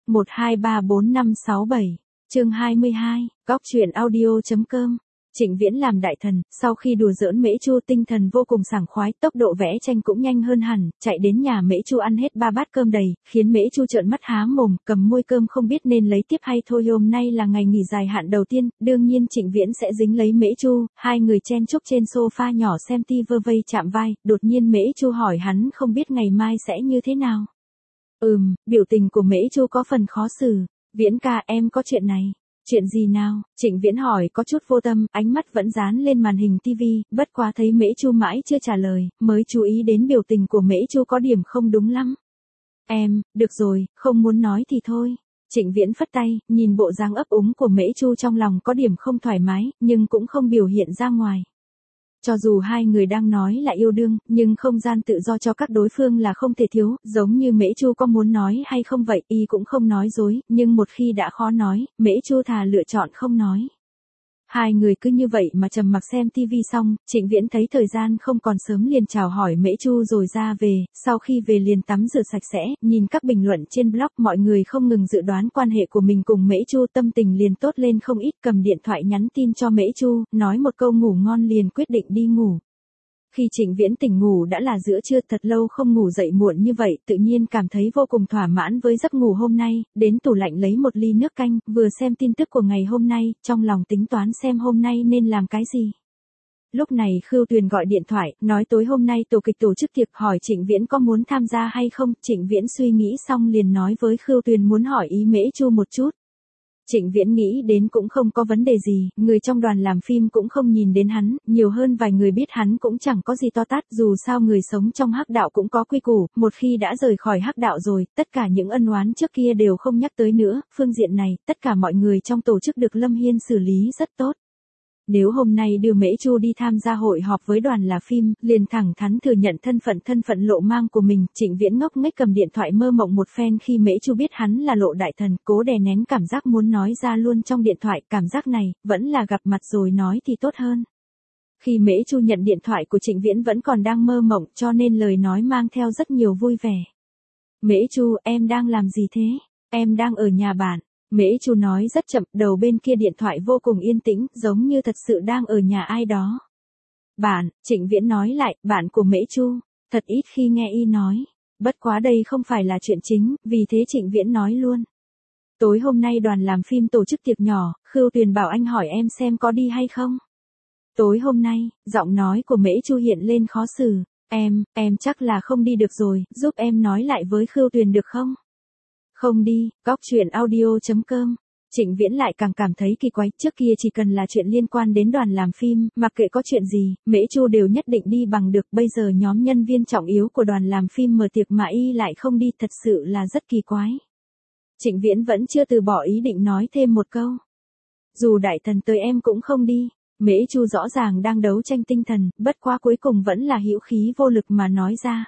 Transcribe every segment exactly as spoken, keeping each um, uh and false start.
một hai ba bốn năm sáu bảy, chương hai mươi hai, góc truyện audio.com. Trịnh Viễn làm đại thần, sau khi đùa giỡn Mễ Chu tinh thần vô cùng sảng khoái, tốc độ vẽ tranh cũng nhanh hơn hẳn, chạy đến nhà Mễ Chu ăn hết ba bát cơm đầy, khiến Mễ Chu trợn mắt há mồm, cầm môi cơm không biết nên lấy tiếp hay thôi. Hôm nay là ngày nghỉ dài hạn đầu tiên, đương nhiên Trịnh Viễn sẽ dính lấy Mễ Chu, hai người chen chúc trên sofa nhỏ xem ti vơ vây chạm vai, đột nhiên Mễ Chu hỏi hắn không biết ngày mai sẽ như thế nào. Ừm, biểu tình của Mễ Chu có phần khó xử. Viễn ca, em có chuyện này. Chuyện gì nào? Trịnh Viễn hỏi có chút vô tâm, ánh mắt vẫn dán lên màn hình tivi, bất quá thấy Mễ Chu mãi chưa trả lời, mới chú ý đến biểu tình của Mễ Chu có điểm không đúng lắm. Em, được rồi, không muốn nói thì thôi. Trịnh Viễn phất tay, nhìn bộ dáng ấp úng của Mễ Chu trong lòng có điểm không thoải mái, nhưng cũng không biểu hiện ra ngoài. Cho dù hai người đang nói là yêu đương, nhưng không gian tự do cho các đối phương là không thể thiếu, giống như Mễ Chu có muốn nói hay không vậy, y cũng không nói dối, nhưng một khi đã khó nói, Mễ Chu thà lựa chọn không nói. Hai người cứ như vậy mà trầm mặc xem tivi xong, Trịnh Viễn thấy thời gian không còn sớm liền chào hỏi Mễ Chu rồi ra về, sau khi về liền tắm rửa sạch sẽ, nhìn các bình luận trên blog mọi người không ngừng dự đoán quan hệ của mình cùng Mễ Chu, tâm tình liền tốt lên không ít, cầm điện thoại nhắn tin cho Mễ Chu, nói một câu ngủ ngon liền quyết định đi ngủ. Khi Trịnh Viễn tỉnh ngủ đã là giữa trưa, thật lâu không ngủ dậy muộn như vậy, tự nhiên cảm thấy vô cùng thỏa mãn với giấc ngủ hôm nay, đến tủ lạnh lấy một ly nước canh, vừa xem tin tức của ngày hôm nay, trong lòng tính toán xem hôm nay nên làm cái gì. Lúc này Khưu Tuyền gọi điện thoại, nói tối hôm nay tổ kịch tổ chức tiệc, hỏi Trịnh Viễn có muốn tham gia hay không. Trịnh Viễn suy nghĩ xong liền nói với Khưu Tuyền muốn hỏi ý Mễ Chu một chút. Trịnh Viễn nghĩ đến cũng không có vấn đề gì, người trong đoàn làm phim cũng không nhìn đến hắn, nhiều hơn vài người biết hắn cũng chẳng có gì to tát, dù sao người sống trong hắc đạo cũng có quy củ, một khi đã rời khỏi hắc đạo rồi, tất cả những ân oán trước kia đều không nhắc tới nữa, phương diện này, tất cả mọi người trong tổ chức được Lâm Hiên xử lý rất tốt. Nếu hôm nay đưa Mễ Chu đi tham gia hội họp với đoàn là phim, liền thẳng thắn thừa nhận thân phận thân phận lộ mang của mình, Trịnh Viễn ngốc nghếch cầm điện thoại mơ mộng một phen khi Mễ Chu biết hắn là lộ đại thần, cố đè nén cảm giác muốn nói ra luôn trong điện thoại, cảm giác này, vẫn là gặp mặt rồi nói thì tốt hơn. Khi Mễ Chu nhận điện thoại của Trịnh Viễn vẫn còn đang mơ mộng cho nên lời nói mang theo rất nhiều vui vẻ. Mễ Chu, em đang làm gì thế? Em đang ở nhà bạn. Mễ Chu nói rất chậm, đầu bên kia điện thoại vô cùng yên tĩnh, giống như thật sự đang ở nhà ai đó. Bạn, Trịnh Viễn nói lại, bạn của Mễ Chu, thật ít khi nghe y nói. Bất quá đây không phải là chuyện chính, vì thế Trịnh Viễn nói luôn. Tối hôm nay đoàn làm phim tổ chức tiệc nhỏ, Khưu Tuyền bảo anh hỏi em xem có đi hay không. Tối hôm nay, giọng nói của Mễ Chu hiện lên khó xử. Em, em chắc là không đi được rồi, giúp em nói lại với Khưu Tuyền được không? Không đi, góc truyện audio.com. Trịnh Viễn lại càng cảm thấy kỳ quái, trước kia chỉ cần là chuyện liên quan đến đoàn làm phim, mặc kệ có chuyện gì, Mễ Chu đều nhất định đi bằng được, bây giờ nhóm nhân viên trọng yếu của đoàn làm phim mở tiệc mà y lại không đi, thật sự là rất kỳ quái. Trịnh Viễn vẫn chưa từ bỏ ý định nói thêm một câu. Dù đại thần tới em cũng không đi. Mễ Chu rõ ràng đang đấu tranh tinh thần, bất quá cuối cùng vẫn là hữu khí vô lực mà nói ra.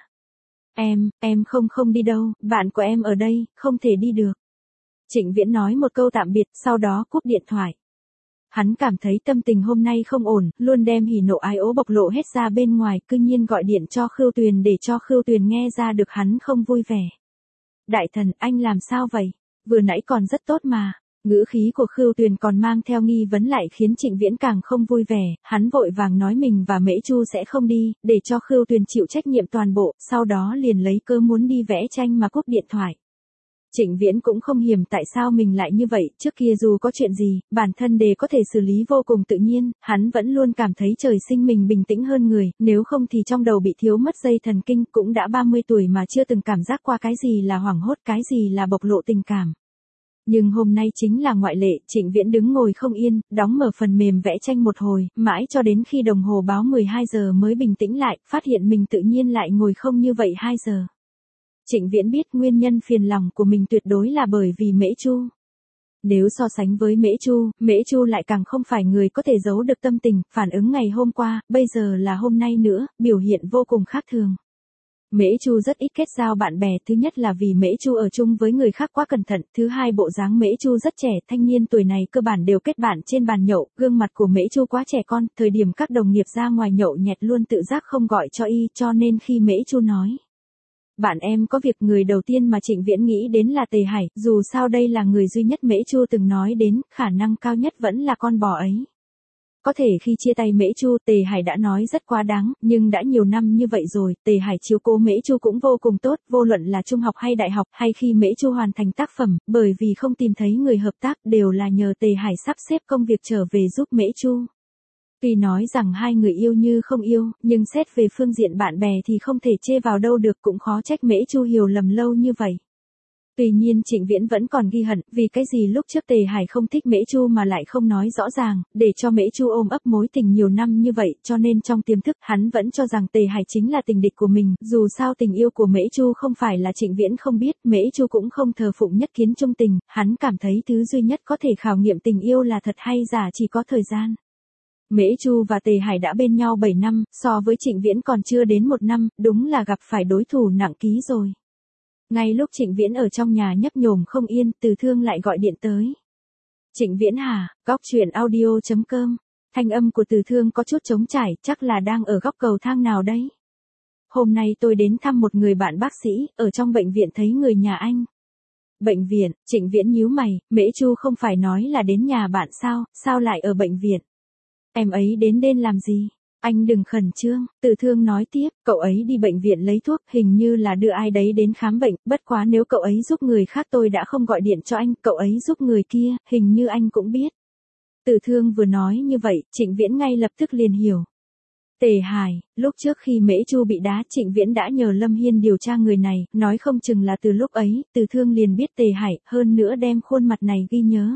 Em, em không không đi đâu, bạn của em ở đây, không thể đi được. Trịnh Viễn nói một câu tạm biệt, sau đó cúp điện thoại. Hắn cảm thấy tâm tình hôm nay không ổn, luôn đem hỉ nộ ái ố bộc lộ hết ra bên ngoài, cư nhiên gọi điện cho Khưu Tuyền để cho Khưu Tuyền nghe ra được hắn không vui vẻ. Đại thần, anh làm sao vậy? Vừa nãy còn rất tốt mà. Ngữ khí của Khưu Tuyền còn mang theo nghi vấn lại khiến Trịnh Viễn càng không vui vẻ, hắn vội vàng nói mình và Mễ Chu sẽ không đi, để cho Khưu Tuyền chịu trách nhiệm toàn bộ, sau đó liền lấy cớ muốn đi vẽ tranh mà cúp điện thoại. Trịnh Viễn cũng không hiểu tại sao mình lại như vậy, trước kia dù có chuyện gì, bản thân đều có thể xử lý vô cùng tự nhiên, hắn vẫn luôn cảm thấy trời sinh mình bình tĩnh hơn người, nếu không thì trong đầu bị thiếu mất dây thần kinh, cũng đã ba mươi tuổi mà chưa từng cảm giác qua cái gì là hoảng hốt, cái gì là bộc lộ tình cảm. Nhưng hôm nay chính là ngoại lệ, Trịnh Viễn đứng ngồi không yên, đóng mở phần mềm vẽ tranh một hồi, mãi cho đến khi đồng hồ báo mười hai giờ mới bình tĩnh lại, phát hiện mình tự nhiên lại ngồi không như vậy hai giờ. Trịnh Viễn biết nguyên nhân phiền lòng của mình tuyệt đối là bởi vì Mễ Chu. Nếu so sánh với Mễ Chu, Mễ Chu lại càng không phải người có thể giấu được tâm tình, phản ứng ngày hôm qua, bây giờ là hôm nay nữa, biểu hiện vô cùng khác thường. Mễ Chu rất ít kết giao bạn bè, thứ nhất là vì Mễ Chu ở chung với người khác quá cẩn thận, thứ hai bộ dáng Mễ Chu rất trẻ, thanh niên tuổi này cơ bản đều kết bạn trên bàn nhậu, gương mặt của Mễ Chu quá trẻ con, thời điểm các đồng nghiệp ra ngoài nhậu nhẹt luôn tự giác không gọi cho y, cho nên khi Mễ Chu nói bạn em có việc. Người đầu tiên mà Trịnh Viễn nghĩ đến là Tề Hải, dù sao đây là người duy nhất Mễ Chu từng nói đến, khả năng cao nhất vẫn là con bò ấy. Có thể khi chia tay Mễ Chu, Tề Hải đã nói rất quá đáng, nhưng đã nhiều năm như vậy rồi, Tề Hải chiếu cố Mễ Chu cũng vô cùng tốt, vô luận là trung học hay đại học, hay khi Mễ Chu hoàn thành tác phẩm, bởi vì không tìm thấy người hợp tác, đều là nhờ Tề Hải sắp xếp công việc trở về giúp Mễ Chu. Tuy nói rằng hai người yêu như không yêu, nhưng xét về phương diện bạn bè thì không thể chê vào đâu được, cũng khó trách Mễ Chu hiểu lầm lâu như vậy. Tuy nhiên Trịnh Viễn vẫn còn ghi hận, vì cái gì lúc trước Tề Hải không thích Mễ Chu mà lại không nói rõ ràng, để cho Mễ Chu ôm ấp mối tình nhiều năm như vậy, cho nên trong tiềm thức hắn vẫn cho rằng Tề Hải chính là tình địch của mình, dù sao tình yêu của Mễ Chu không phải là Trịnh Viễn không biết, Mễ Chu cũng không thờ phụng nhất kiến trung tình, hắn cảm thấy thứ duy nhất có thể khảo nghiệm tình yêu là thật hay giả chỉ có thời gian. Mễ Chu và Tề Hải đã bên nhau bảy năm, so với Trịnh Viễn còn chưa đến một năm, đúng là gặp phải đối thủ nặng ký rồi. Ngay lúc Trịnh Viễn ở trong nhà nhấp nhổm không yên, Từ Thương lại gọi điện tới. Trịnh Viễn hả, góc truyện audio chấm com. Thanh âm của Từ Thương có chút trống trải, chắc là đang ở góc cầu thang nào đấy. Hôm nay tôi đến thăm một người bạn bác sĩ, ở trong bệnh viện thấy người nhà anh. Bệnh viện, Trịnh Viễn nhíu mày, Mễ Chu không phải nói là đến nhà bạn sao, sao lại ở bệnh viện? Em ấy đến đêm làm gì? Anh đừng khẩn trương, Từ Thương nói tiếp, cậu ấy đi bệnh viện lấy thuốc, hình như là đưa ai đấy đến khám bệnh, bất quá nếu cậu ấy giúp người khác tôi đã không gọi điện cho anh, cậu ấy giúp người kia, hình như anh cũng biết. Từ Thương vừa nói như vậy, Trịnh Viễn ngay lập tức liền hiểu. Tề Hải, lúc trước khi Mễ Chu bị đá, Trịnh Viễn đã nhờ Lâm Hiên điều tra người này, nói không chừng là từ lúc ấy, Từ Thương liền biết Tề Hải, hơn nữa đem khuôn mặt này ghi nhớ.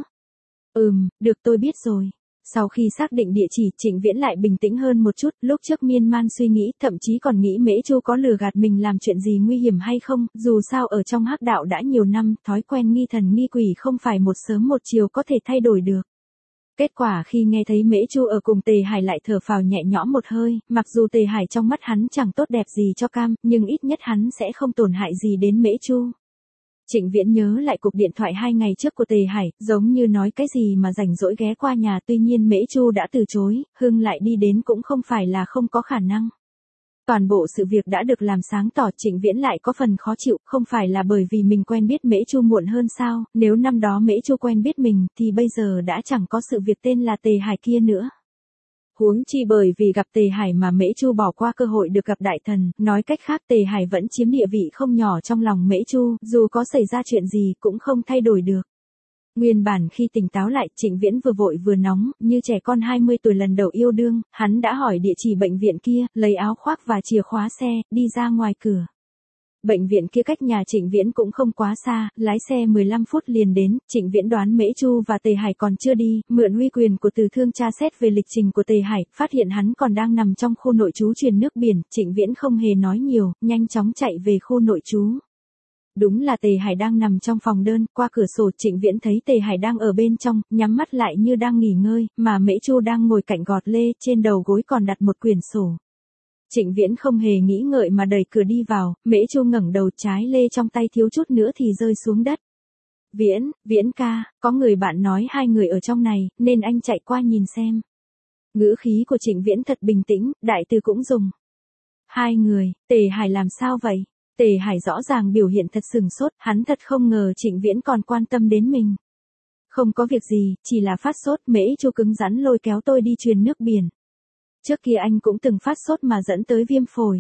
Ừm, được tôi biết rồi. Sau khi xác định địa chỉ, Trịnh Viễn lại bình tĩnh hơn một chút, lúc trước miên man suy nghĩ, thậm chí còn nghĩ Mễ Chu có lừa gạt mình làm chuyện gì nguy hiểm hay không, dù sao ở trong hắc đạo đã nhiều năm, thói quen nghi thần nghi quỷ không phải một sớm một chiều có thể thay đổi được. Kết quả khi nghe thấy Mễ Chu ở cùng Tề Hải lại thở phào nhẹ nhõm một hơi, mặc dù Tề Hải trong mắt hắn chẳng tốt đẹp gì cho cam, nhưng ít nhất hắn sẽ không tổn hại gì đến Mễ Chu. Trịnh Viễn nhớ lại cuộc điện thoại hai ngày trước của Tề Hải, giống như nói cái gì mà rảnh rỗi ghé qua nhà, tuy nhiên Mễ Chu đã từ chối, Hưng lại đi đến cũng không phải là không có khả năng. Toàn bộ sự việc đã được làm sáng tỏ, Trịnh Viễn lại có phần khó chịu, không phải là bởi vì mình quen biết Mễ Chu muộn hơn sao, nếu năm đó Mễ Chu quen biết mình, thì bây giờ đã chẳng có sự việc tên là Tề Hải kia nữa. Huống chi bởi vì gặp Tề Hải mà Mễ Chu bỏ qua cơ hội được gặp đại thần, nói cách khác Tề Hải vẫn chiếm địa vị không nhỏ trong lòng Mễ Chu, dù có xảy ra chuyện gì cũng không thay đổi được. Nguyên bản khi tỉnh táo lại, Trịnh Viễn vừa vội vừa nóng, như trẻ con hai mươi tuổi lần đầu yêu đương, hắn đã hỏi địa chỉ bệnh viện kia, lấy áo khoác và chìa khóa xe, đi ra ngoài cửa. Bệnh viện kia cách nhà Trịnh Viễn cũng không quá xa, lái xe mười lăm phút liền đến, Trịnh Viễn đoán Mễ Chu và Tề Hải còn chưa đi, mượn uy quyền của Từ Thương tra xét về lịch trình của Tề Hải, phát hiện hắn còn đang nằm trong khu nội trú truyền nước biển, Trịnh Viễn không hề nói nhiều, nhanh chóng chạy về khu nội trú. Đúng là Tề Hải đang nằm trong phòng đơn, qua cửa sổ Trịnh Viễn thấy Tề Hải đang ở bên trong, nhắm mắt lại như đang nghỉ ngơi, mà Mễ Chu đang ngồi cạnh gọt lê, trên đầu gối còn đặt một quyển sổ. Trịnh Viễn không hề nghĩ ngợi mà đẩy cửa đi vào, Mễ Chu ngẩng đầu, trái lê trong tay thiếu chút nữa thì rơi xuống đất. Viễn, Viễn ca, có người bạn nói hai người ở trong này, nên anh chạy qua nhìn xem. Ngữ khí của Trịnh Viễn thật bình tĩnh, đại từ cũng dùng. Hai người, Tề Hải làm sao vậy? Tề Hải rõ ràng biểu hiện thật sừng sốt, hắn thật không ngờ Trịnh Viễn còn quan tâm đến mình. Không có việc gì, chỉ là phát sốt, Mễ Chu cứng rắn lôi kéo tôi đi truyền nước biển. Trước kia anh cũng từng phát sốt mà dẫn tới viêm phổi.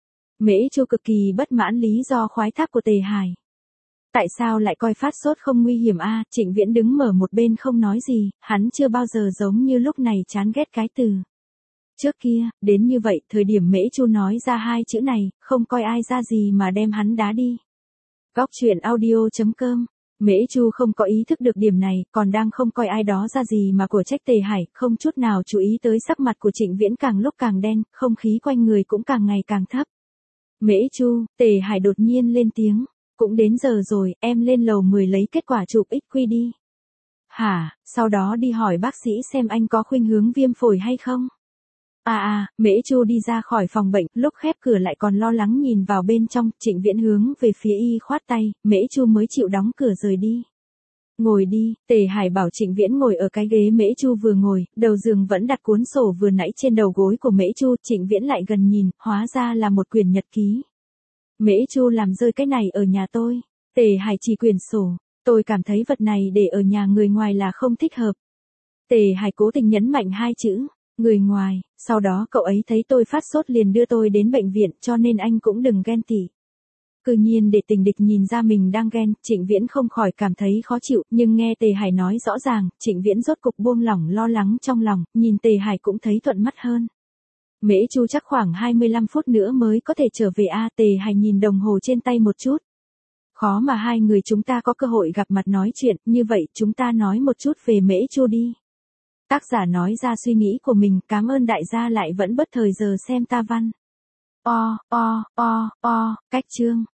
Mễ Chu cực kỳ bất mãn lý do khoái thác của Tề Hải. Tại sao lại coi phát sốt không nguy hiểm a? À, Trịnh Viễn đứng mở một bên không nói gì, hắn chưa bao giờ giống như lúc này chán ghét cái từ. Trước kia, đến như vậy, thời điểm Mễ Chu nói ra hai chữ này, không coi ai ra gì mà đem hắn đá đi. Góc truyện audio chấm com. Mễ Chu không có ý thức được điểm này, còn đang không coi ai đó ra gì mà của trách Tề Hải, không chút nào chú ý tới sắc mặt của Trịnh Viễn càng lúc càng đen, không khí quanh người cũng càng ngày càng thấp. Mễ Chu, Tề Hải đột nhiên lên tiếng, cũng đến giờ rồi, em lên lầu mười lấy kết quả chụp ích quy đi. Hả, sau đó đi hỏi bác sĩ xem anh có khuynh hướng viêm phổi hay không. À à, Mễ Chu đi ra khỏi phòng bệnh, lúc khép cửa lại còn lo lắng nhìn vào bên trong, Trịnh Viễn hướng về phía y khoát tay, Mễ Chu mới chịu đóng cửa rời đi. Ngồi đi, Tề Hải bảo Trịnh Viễn ngồi ở cái ghế Mễ Chu vừa ngồi, đầu giường vẫn đặt cuốn sổ vừa nãy trên đầu gối của Mễ Chu, Trịnh Viễn lại gần nhìn, hóa ra là một quyển nhật ký. Mễ Chu làm rơi cái này ở nhà tôi. Tề Hải chỉ quyển sổ. Tôi cảm thấy vật này để ở nhà người ngoài là không thích hợp. Tề Hải cố tình nhấn mạnh hai chữ, người ngoài, sau đó cậu ấy thấy tôi phát sốt liền đưa tôi đến bệnh viện cho nên anh cũng đừng ghen tị. Cứ nhiên để tình địch nhìn ra mình đang ghen, Trịnh Viễn không khỏi cảm thấy khó chịu, nhưng nghe Tề Hải nói rõ ràng, Trịnh Viễn rốt cục buông lỏng lo lắng trong lòng, nhìn Tề Hải cũng thấy thuận mắt hơn. Mễ Chu chắc khoảng hai mươi lăm phút nữa mới có thể trở về a. Tề Hải nhìn đồng hồ trên tay một chút. Khó mà hai người chúng ta có cơ hội gặp mặt nói chuyện, như vậy chúng ta nói một chút về Mễ Chu đi. Tác giả nói ra suy nghĩ của mình, cảm ơn đại gia lại vẫn bất thời giờ xem ta văn. O, o, o, o, cách chương.